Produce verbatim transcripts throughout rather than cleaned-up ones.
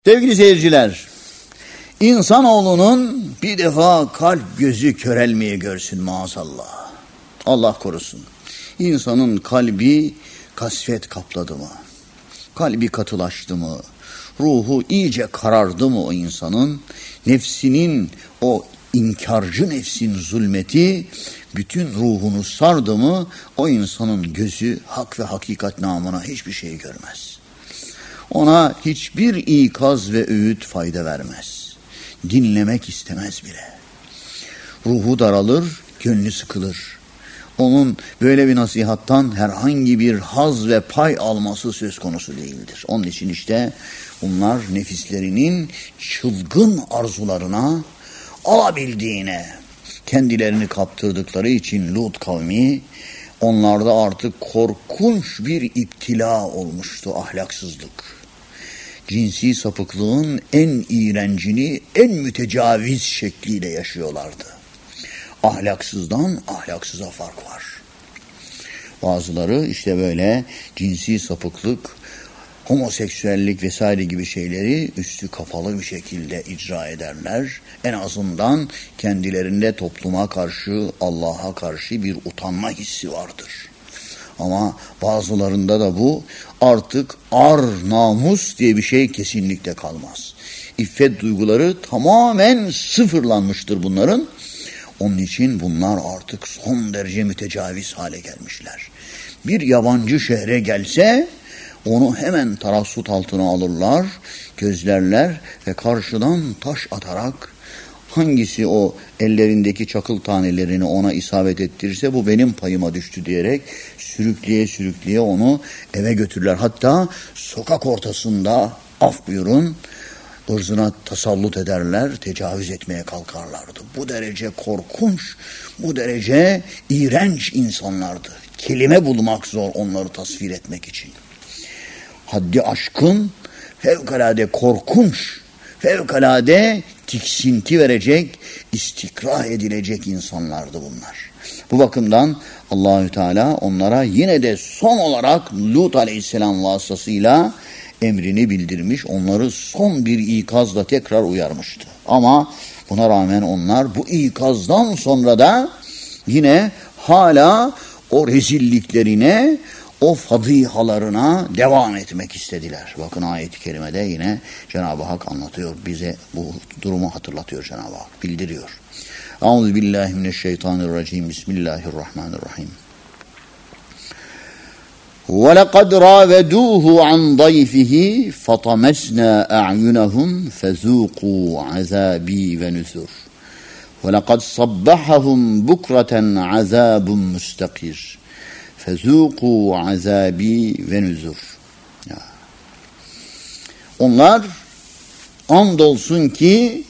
Sevgili seyirciler, insanoğlunun bir defa kalp gözü körelmeye görsün maazallah. Allah korusun. İnsanın kalbi kasvet kapladı mı? Kalbi katılaştı mı? Ruhu iyice karardı mı o insanın? Nefsinin, o inkarcı nefsin zulmeti bütün ruhunu sardı mı? O insanın gözü hak ve hakikat namına hiçbir şey görmez. Ona hiçbir ikaz ve öğüt fayda vermez. Dinlemek istemez bile. Ruhu daralır, gönlü sıkılır. Onun böyle bir nasihattan herhangi bir haz ve pay alması söz konusu değildir. Onun için işte bunlar nefislerinin çılgın arzularına, alabildiğine kendilerini kaptırdıkları için Lut kavmi, onlarda artık korkunç bir iptila olmuştu, ahlaksızlık. Cinsi sapıklığın en iğrencini, en mütecaviz şekliyle yaşıyorlardı. Ahlaksızdan ahlaksıza fark var. Bazıları işte böyle cinsi sapıklık, homoseksüellik vesaire gibi şeyleri üstü kapalı bir şekilde icra ederler. En azından kendilerinde topluma karşı, Allah'a karşı bir utanma hissi vardır. Ama bazılarında da bu artık ar, namus diye bir şey kesinlikle kalmaz. İffet duyguları tamamen sıfırlanmıştır bunların. Onun için bunlar artık son derece mütecaviz hale gelmişler. Bir yabancı şehre gelse onu hemen tarassut altına alırlar, gözlerler ve karşıdan taş atarak hangisi o ellerindeki çakıl tanelerini ona isabet ettirirse bu benim payıma düştü diyerek sürükleye sürükleye onu eve götürürler. Hatta sokak ortasında af buyurun ırzına tasallut ederler, tecavüz etmeye kalkarlardı. Bu derece korkunç, bu derece iğrenç insanlardı. Kelime bulmak zor onları tasvir etmek için. Haddi aşkın, fevkalade korkunç, fevkalade tiksinti verecek, istikrah edilecek insanlardı bunlar. Bu bakımdan Allahü Teala onlara yine de son olarak Lut Aleyhisselam vasıtasıyla emrini bildirmiş, onları son bir ikazla tekrar uyarmıştı. Ama buna rağmen onlar bu ikazdan sonra da yine hala o rezilliklerine, o fadihalarına devam etmek istediler. Bakın ayet-i kerimede yine Cenab-ı Hak anlatıyor, bize bu durumu hatırlatıyor Cenab-ı Hak, bildiriyor. Euzubillahimineşşeytanirracim. Bismillahirrahmanirrahim. وَلَقَدْ رَاوَدُوهُ عَنْ ضَيْفِهِ فَطَمَسْنَا أَعْيُنَهُمْ فَذُوقُوا عَذَابِي وَنُذُرْ وَلَقَدْ صَبَّحَهُمْ بُكْرَةً عَذَابٌ مُسْتَقِرٌ فَذُوقُوا عَذَابِي وَنُذُرْ. Onlar andolsun ki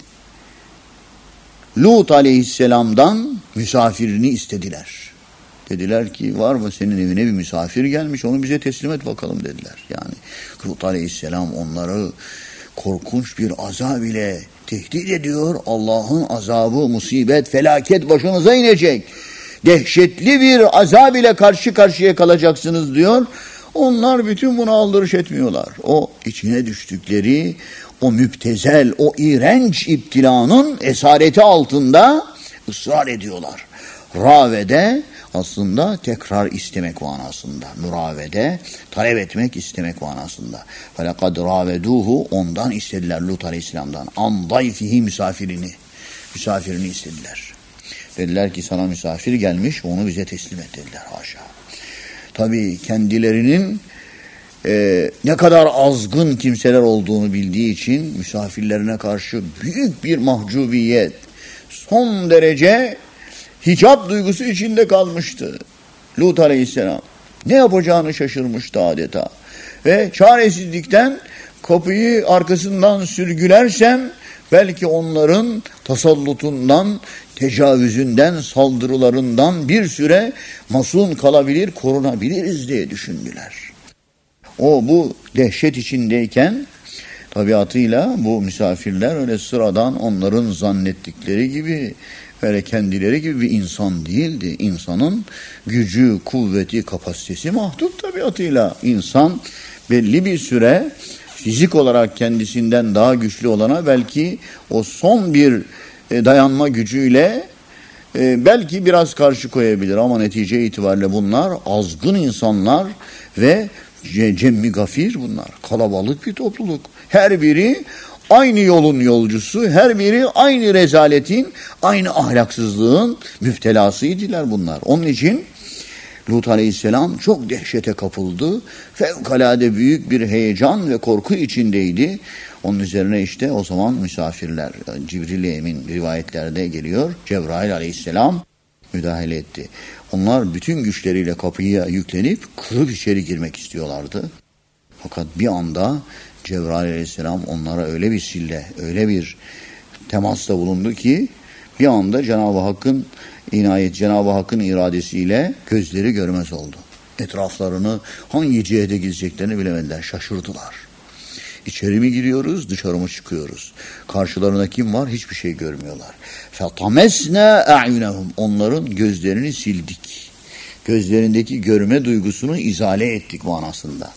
Lut Aleyhisselam'dan misafirini istediler. Dediler ki var mı senin evine bir misafir gelmiş, onu bize teslim et bakalım dediler. Yani Lut Aleyhisselam onları korkunç bir azab ile tehdit ediyor. Allah'ın azabı, musibet, felaket başınıza inecek. Dehşetli bir azab ile karşı karşıya kalacaksınız diyor. Onlar bütün bunu aldırış etmiyorlar. O içine düştükleri o müptezel, o iğrenç iptilanın esareti altında ısrar ediyorlar. Ravede aslında tekrar istemek manasında. Müravede, talep etmek, istemek manasında. فَلَقَدْ رَاوَدُوهُ ondan istediler Lut Aleyhisselam'dan. An dayfihi misafirini. Misafirini istediler. Dediler ki sana misafir gelmiş, onu bize teslim et dediler. Haşa. Tabii kendilerinin e, ne kadar azgın kimseler olduğunu bildiği için misafirlerine karşı büyük bir mahcubiyet, son derece hicap duygusu içinde kalmıştı Lut Aleyhisselam. Ne yapacağını şaşırmıştı adeta. Ve çaresizlikten kapıyı arkasından sürgülersem belki onların tasallutundan, tecavüzünden, saldırılarından bir süre masum kalabilir, korunabiliriz diye düşündüler. O bu dehşet içindeyken tabiatıyla bu misafirler öyle sıradan onların zannettikleri gibi, öyle kendileri gibi bir insan değildi. İnsanın gücü, kuvveti, kapasitesi mahdut tabiatıyla. İnsan belli bir süre fizik olarak kendisinden daha güçlü olana belki o son bir dayanma gücüyle belki biraz karşı koyabilir ama netice itibariyle bunlar azgın insanlar ve cemmi gafir bunlar. Kalabalık bir topluluk. Her biri aynı yolun yolcusu, her biri aynı rezaletin, aynı ahlaksızlığın müptelasıydılar bunlar. Onun için Lut Aleyhisselam çok dehşete kapıldı. Fevkalade büyük bir heyecan ve korku içindeydi. Onun üzerine işte o zaman misafirler, Cibril-i Emin rivayetlerde geliyor. Cebrail Aleyhisselam müdahale etti. Onlar bütün güçleriyle kapıya yüklenip kırıp içeri girmek istiyorlardı. Fakat bir anda Cebrail Aleyhisselam onlara öyle bir sille, öyle bir temasta bulundu ki bir anda Cenab-ı Hakk'ın inayet, Cenab-ı Hakk'ın iradesiyle gözleri görmez oldu. Etraflarını hangi cihete gideceklerini bilemediler, şaşırdılar. İçeri mi giriyoruz, dışarı mı çıkıyoruz? Karşılarında kim var? Hiçbir şey görmüyorlar. فَطَمَسْنَا اَعْيُنَهُمْ Onların gözlerini sildik. Gözlerindeki görme duygusunu izale ettik manasında.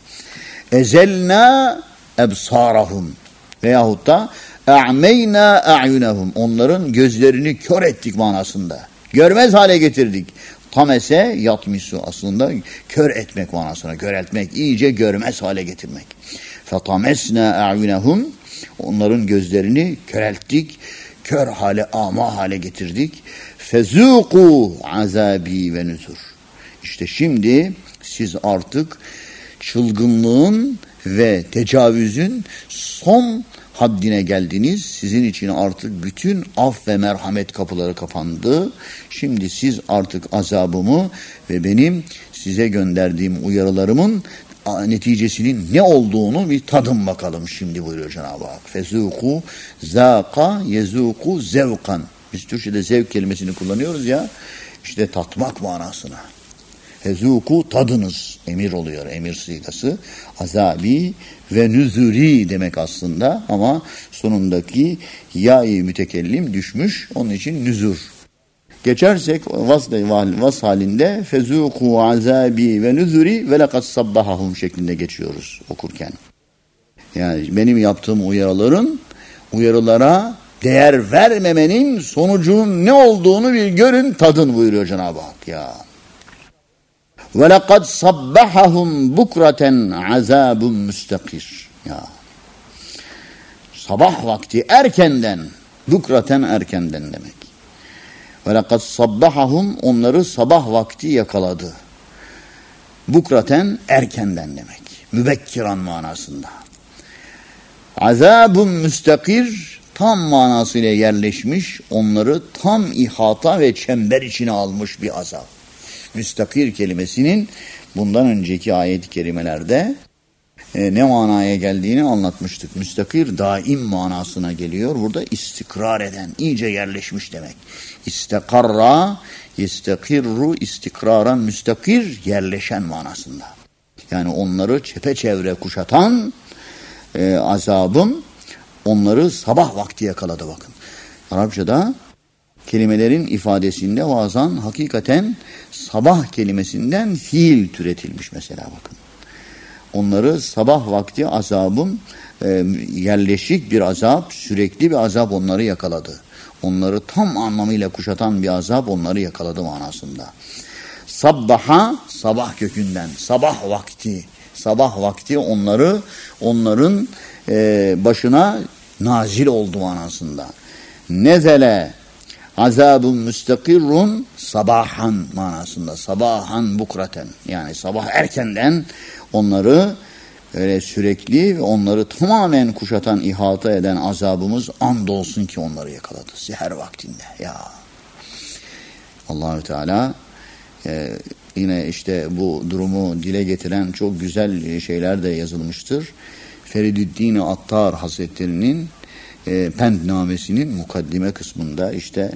اَزَلْنَا اَبْصَارَهُمْ Veyahut da اَعْمَيْنَا اَعْيُنَهُمْ Onların gözlerini kör ettik manasında. Görmez hale getirdik. Tamese yatmisu aslında kör etmek manasına, köreltmek, iyice görmez hale getirmek. فَطَمَسْنَا اَعْيُنَهُمْ Onların gözlerini körelttik, kör hale, ama hale getirdik. فَذُوقُوا عَذَابِي وَنُذُرْ İşte şimdi siz artık çılgınlığın ve tecavüzün son haddine geldiniz. Sizin için artık bütün af ve merhamet kapıları kapandı. Şimdi siz artık azabımı ve benim size gönderdiğim uyarılarımın neticesinin ne olduğunu bir tadın bakalım şimdi buyuruyor Cenab-ı Hak. Fezuku zaka yezuku zevkan. Biz Türkçe'de zevk kelimesini kullanıyoruz ya, işte tatmak manasına. Fezuku tadınız emir oluyor, emir sigası. Azabi ve nüzuri demek aslında ama sonundaki ya-i mütekellim düşmüş, onun için nüzur. Geçersek vas, vas halinde fezuku azabi ve nüzuri ve lekad sabbahahum şeklinde geçiyoruz okurken. Yani benim yaptığım uyarıların uyarılara değer vermemenin sonucunun ne olduğunu bir görün, tadın buyuruyor Cenab-ı Hak ya. Ve lekad sabbahahum bukraten azabun müstakir. Ya. Sabah vakti erkenden, bukraten erkenden demek. Ve lekad sabbahahum onları sabah vakti yakaladı. Bukraten erkenden demek. Mübekkiran manasında. Azabun müstakir tam manasıyla yerleşmiş, onları tam ihata ve çember içine almış bir azap. Müstakir kelimesinin bundan önceki ayet-i kerimelerde e, ne manaya geldiğini anlatmıştık. Müstakir daim manasına geliyor. Burada istikrar eden, iyice yerleşmiş demek. İstekarra, istekirru, istikraran, müstakir, yerleşen manasında. Yani onları çepeçevre kuşatan e, azabım onları sabah vakti yakaladı bakın. Arapçada kelimelerin ifadesinde bazen hakikaten sabah kelimesinden fiil türetilmiş mesela bakın. Onları sabah vakti azabın e, yerleşik bir azap, sürekli bir azap onları yakaladı. Onları tam anlamıyla kuşatan bir azap onları yakaladı manasında. Sabbaha, sabah kökünden, sabah vakti, sabah vakti onları, onların e, başına nazil oldu manasında. Nezele azabun müstakirrun sabahan manasında. Sabahan bukraten. Yani sabah erkenden onları öyle sürekli ve onları tamamen kuşatan, ihata eden azabımız andolsun ki onları yakaladı. Seher vaktinde. Ya Allah-u Teala e, yine işte bu durumu dile getiren çok güzel şeyler de yazılmıştır. Feridüddin Attar Hazretleri'nin e, Pendnamesi'nin mukaddime kısmında işte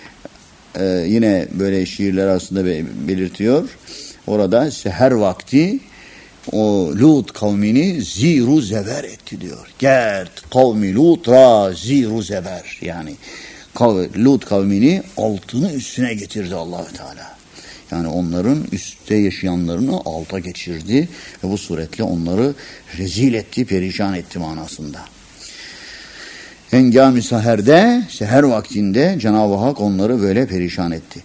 e, yine böyle şiirler arasında belirtiyor. Orada seher vakti o Lut kavmini ziru zeber etti diyor. Gert kavmi Lut ra ziru zeber. Yani Lut kavmini altını üstüne getirdi Allah-u Teala. Yani onların üstte yaşayanlarını alta geçirdi ve bu suretle onları rezil etti, perişan etti manasında. Hengâm-ı seherde, seher vaktinde Cenab-ı Hak onları böyle perişan etti.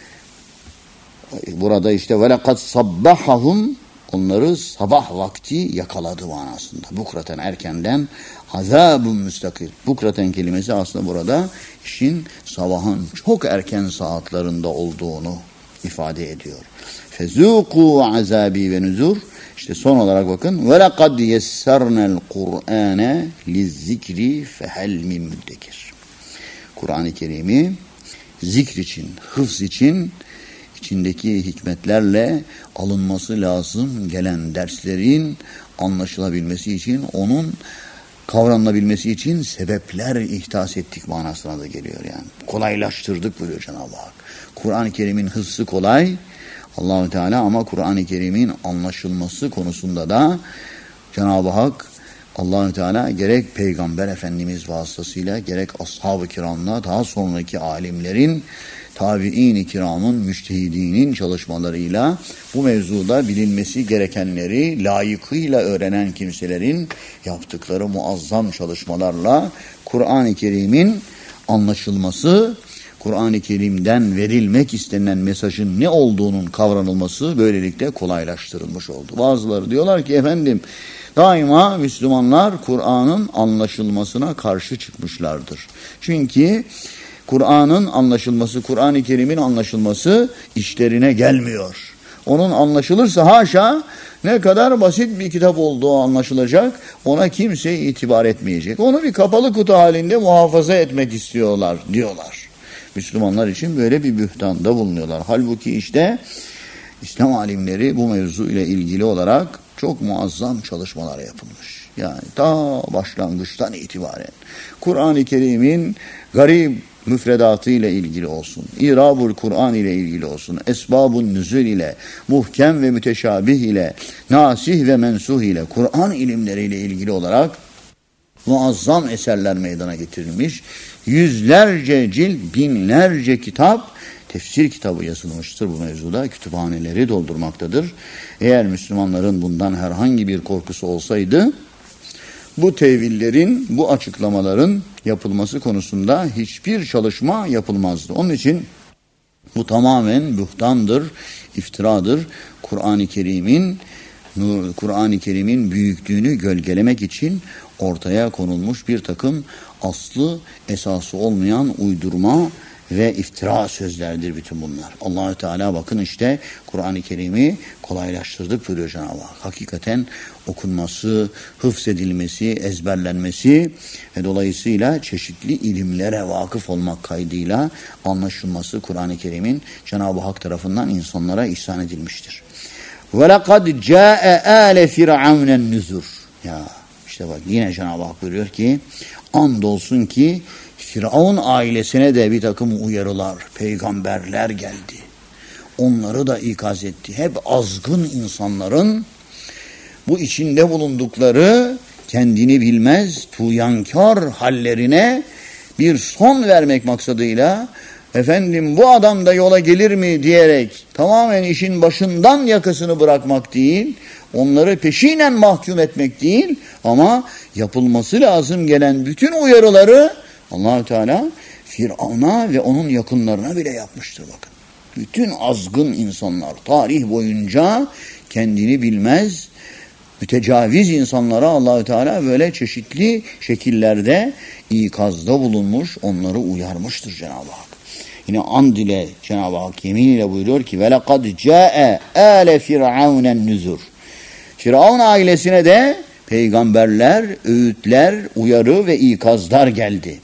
Burada işte وَلَقَدْ صَبَّحَهُمْ onları sabah vakti yakaladı manasında. Bukraten erkenden azabun müstakir. Bukraten kelimesi aslında burada işin sabahın çok erken saatlerinde olduğunu ifade ediyor. فَذُوقُوا azabi ve nuzur. İşte son olarak bakın. وَلَقَدْ يَسَّرْنَا الْقُرْآنَ لِلذِّكْرِ فَهَلْ مِنْ مُدَّكِرٍ. Kur'an-ı Kerim'i zikr için, hıfz için, içindeki hikmetlerle alınması lazım gelen derslerin anlaşılabilmesi için, onun kavranılabilmesi için sebepler ihdas ettik manasına da geliyor yani. Kolaylaştırdık buyuruyor Cenab-ı Hak. Kur'an-ı Kerim'in hıfzı kolay Allah-u Teala ama Kur'an-ı Kerim'in anlaşılması konusunda da Cenab-ı Hak Allah-u Teala gerek Peygamber Efendimiz vasıtasıyla gerek ashab-ı kiramla daha sonraki alimlerin tabi'in-i kiramın, müştehidinin çalışmalarıyla bu mevzuda bilinmesi gerekenleri layıkıyla öğrenen kimselerin yaptıkları muazzam çalışmalarla Kur'an-ı Kerim'in anlaşılması, Kur'an-ı Kerim'den verilmek istenilen mesajın ne olduğunun kavranılması böylelikle kolaylaştırılmış oldu. Bazıları diyorlar ki efendim daima Müslümanlar Kur'an'ın anlaşılmasına karşı çıkmışlardır. Çünkü Kur'an'ın anlaşılması, Kur'an-ı Kerim'in anlaşılması işlerine gelmiyor. Onun anlaşılırsa haşa ne kadar basit bir kitap olduğu anlaşılacak, ona kimse itibar etmeyecek. Onu bir kapalı kutu halinde muhafaza etmek istiyorlar diyorlar. Müslümanlar için böyle bir bühtanda bulunuyorlar. Halbuki işte İslam alimleri bu mevzu ile ilgili olarak çok muazzam çalışmalar yapılmış. Yani ta başlangıçtan itibaren Kur'an-ı Kerim'in garip müfredatı ile ilgili olsun, İrabul Kur'an ile ilgili olsun, Esbabun Nüzul ile, muhkem ve müteşabih ile, nasih ve mensuh ile, Kur'an ilimleriyle ilgili olarak muazzam eserler meydana getirilmiş. Yüzlerce cilt, binlerce kitap, tefsir kitabı yazılmıştır bu mevzuda. Kütüphaneleri doldurmaktadır. Eğer Müslümanların bundan herhangi bir korkusu olsaydı, bu tevillerin, bu açıklamaların yapılması konusunda hiçbir çalışma yapılmazdı. Onun için bu tamamen buhtandır, iftiradır. Kur'an-ı Kerim'in Kur'an-ı Kerim'in büyüklüğünü gölgelemek için ortaya konulmuş bir takım aslı esası olmayan uydurma ve iftira sözlerdir bütün bunlar. Allahü Teala bakın işte Kur'an-ı Kerim'i kolaylaştırdık buyuruyor Cenab-ı Hak. Hakikaten okunması, hıfzedilmesi, ezberlenmesi ve dolayısıyla çeşitli ilimlere vakıf olmak kaydıyla anlaşılması Kur'an-ı Kerim'in Cenab-ı Hak tarafından insanlara ihsan edilmiştir. وَلَقَدْ جَاءَ آلَ فِرْعَوْنَ النُّذُرُ. Ya işte bak yine Cenab-ı Hak buyuruyor ki andolsun ki Firavun ailesine de bir takım uyarılar, peygamberler geldi. Onları da ikaz etti. Hep azgın insanların bu içinde bulundukları kendini bilmez, tuğyankar hallerine bir son vermek maksadıyla efendim bu adam da yola gelir mi diyerek tamamen işin başından yakasını bırakmak değil, onları peşinen mahkum etmek değil ama yapılması lazım gelen bütün uyarıları Allah-u Teala Firavun'a ve onun yakınlarına bile yapmıştır bakın. Bütün azgın insanlar tarih boyunca kendini bilmez, mütecaviz insanlara Allah-u Teala böyle çeşitli şekillerde ikazda bulunmuş, onları uyarmıştır Cenab-ı Hak. Yine and ile Cenab-ı Hak yemin ile buyuruyor ki وَلَقَدْ جَاءَ آلَ فِرْعَوْنَ النُّذُرُ. Firavun ailesine de peygamberler, öğütler, uyarı ve ikazlar geldi.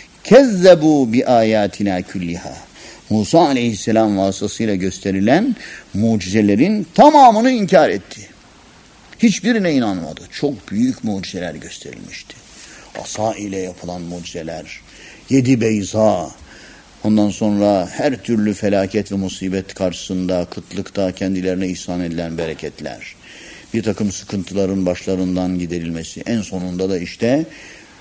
Kezzebu bi ayatina kulliha. Musa aleyhisselam vasıtasıyla gösterilen mucizelerin tamamını inkar etti. Hiçbirine inanmadı. Çok büyük mucizeler gösterilmişti. Asa ile yapılan mucizeler, yedi beyza, ondan sonra her türlü felaket ve musibet karşısında, kıtlıkta kendilerine ihsan edilen bereketler, bir takım sıkıntıların başlarından giderilmesi, en sonunda da işte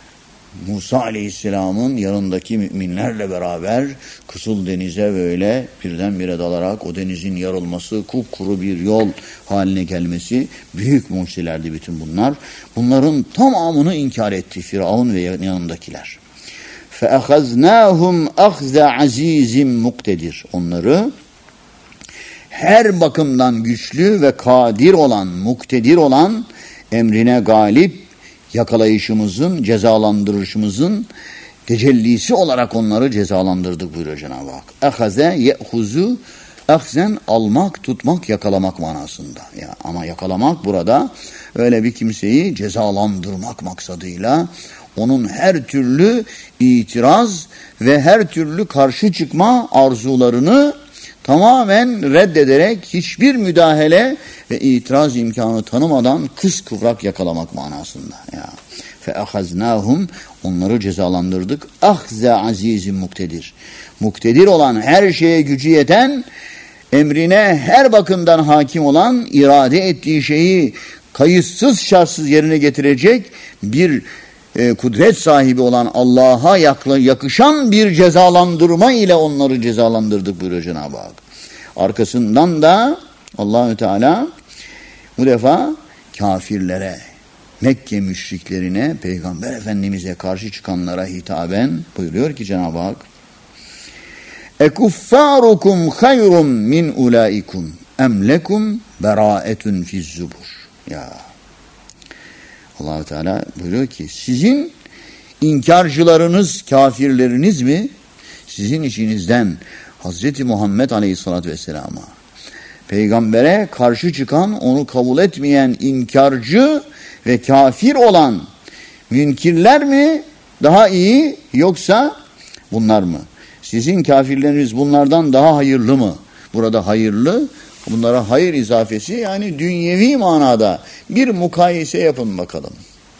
Musa Aleyhisselam'ın yanındaki müminlerle beraber Kızıl Deniz'e böyle birdenbire dalarak o denizin yarılması, kupkuru bir yol haline gelmesi büyük mucizelerdi bütün bunlar. Bunların tamamını inkar etti Firavun ve yanındakiler. فَأَخَذْنَاهُمْ أَخْذَ عَز۪يزٍ مُقْتَدِرٍ Onları her bakımdan güçlü ve kadir olan, muktedir olan, emrine galip yakalayışımızın, cezalandırışımızın tecellisi olarak onları cezalandırdık buyuruyor Cenab-ı Hak. Ehaze ye'huzu, ahzen almak, tutmak, yakalamak manasında. Ya, ama yakalamak burada öyle bir kimseyi cezalandırmak maksadıyla onun her türlü itiraz ve her türlü karşı çıkma arzularını tamamen reddederek hiçbir müdahale ve itiraz imkanı tanımadan kıskıvrak yakalamak manasında. Ya. فَاَخَذْنَاهُمْ Onları cezalandırdık. اَخْزَ azizim muktedir. Muktedir olan, her şeye gücü yeten, emrine her bakımdan hakim olan, irade ettiği şeyi kayıtsız şartsız yerine getirecek bir e, kudret sahibi olan Allah'a yakışan bir cezalandırma ile onları cezalandırdık buyuruyor Cenab-ı Hak. Arkasından da Allahü Teala bu defa kafirlere, Mekke müşriklerine, Peygamber Efendimiz'e karşı çıkanlara hitaben buyuruyor ki Cenab-ı Hak: "Ekuffarukum hayrun min ulaikum em lekum beraetun fiz zubur." Ya Allah Teala buyuruyor ki sizin inkarcılarınız, kafirleriniz mi? Sizin içinizden Hazreti Muhammed Aleyhisselatü Vesselam'a, peygambere karşı çıkan, onu kabul etmeyen inkarcı ve kafir olan münkirler mi daha iyi, yoksa bunlar mı? Sizin kafirleriniz bunlardan daha hayırlı mı? Burada hayırlı, bunlara hayır izafesi, yani dünyevi manada bir mukayese yapın bakalım.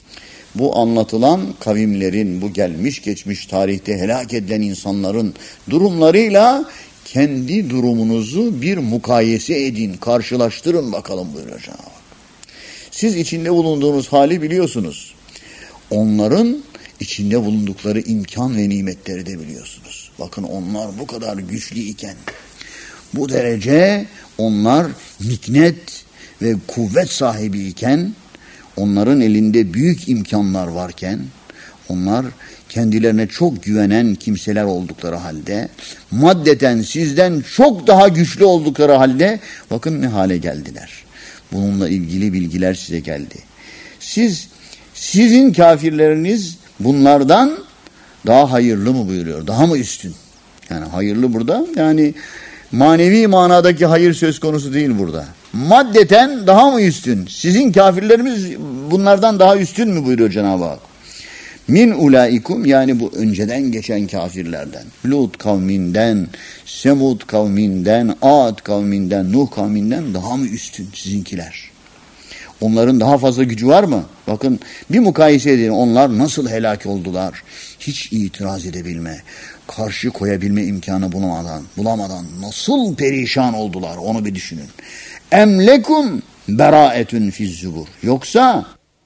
Bu anlatılan kavimlerin, bu gelmiş geçmiş tarihte helak edilen insanların durumlarıyla kendi durumunuzu bir mukayese edin, karşılaştırın bakalım buyuruyor Cenab-ı Hak. Siz içinde bulunduğunuz hali biliyorsunuz. Onların içinde bulundukları imkan ve nimetleri de biliyorsunuz. Bakın onlar bu kadar güçlü iken, bu derece onlar miknet ve kuvvet sahibi iken, onların elinde büyük imkanlar varken, onlar kendilerine çok güvenen kimseler oldukları halde, maddeten sizden çok daha güçlü oldukları halde bakın ne hale geldiler. Bununla ilgili bilgiler size geldi. Siz, sizin kafirleriniz bunlardan daha hayırlı mı buyuruyor? Daha mı üstün? Yani hayırlı burada, yani manevi manadaki hayır söz konusu değil burada. Maddeten daha mı üstün? Sizin kafirlerimiz bunlardan daha üstün mü buyuruyor Cenab-ı Hak? Min ulaikum, yani bu önceden geçen kafirlerden, Lut kavminden, Semud kavminden, Ad kavminden, Nuh kavminden daha mı üstün sizinkiler? Onların daha fazla gücü var mı? Bakın bir mukayese edin, onlar nasıl helak oldular? Hiç itiraz edebilme, karşı koyabilme imkanı bulamadan, bulamadan nasıl perişan oldular, onu bir düşünün. Emlekum beraetun fiz zubur. Yoksa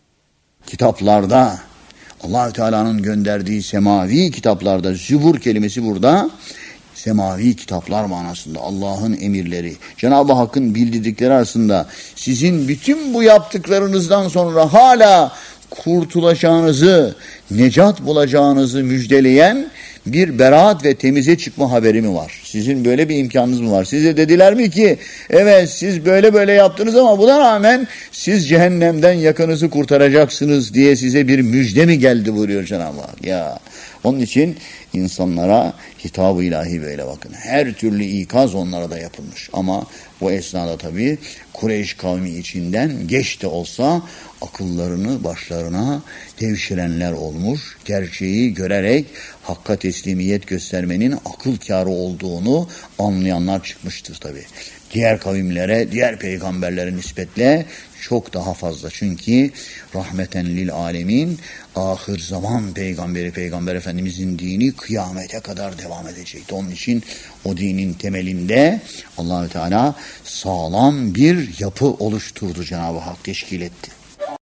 kitaplarda, Allah-u Teala'nın gönderdiği semavi kitaplarda, zübur kelimesi burada semavi kitaplar manasında, Allah'ın emirleri, Cenab-ı Hakk'ın bildirdikleri arasında sizin bütün bu yaptıklarınızdan sonra hala kurtulacağınızı, necat bulacağınızı müjdeleyen bir beraat ve temize çıkma haberi mi var? Sizin böyle bir imkanınız mı var? Size dediler mi ki evet siz böyle böyle yaptınız ama buna rağmen siz cehennemden yakınızı kurtaracaksınız diye size bir müjde mi geldi buyuruyor Cenab-ı Hak? Ya onun için insanlara hitab-ı ilahi böyle bakın. Her türlü ikaz onlara da yapılmış. Ama o esnada tabii Kureyş kavmi içinden geç de olsa akıllarını başlarına devşirenler olmuş. Gerçeği görerek hakka teslimiyet göstermenin akıl kârı olduğunu anlayanlar çıkmıştır tabii. Diğer kavimlere, diğer peygamberlere nispetle çok daha fazla. Çünkü rahmeten lil alemin, ahir zaman peygamberi, Peygamber Efendimizin dini kıyamete kadar devam edecekti. Onun için o dinin temelinde Allah-u Teala sağlam bir yapı oluşturdu, Cenab-ı Hak teşkil etti.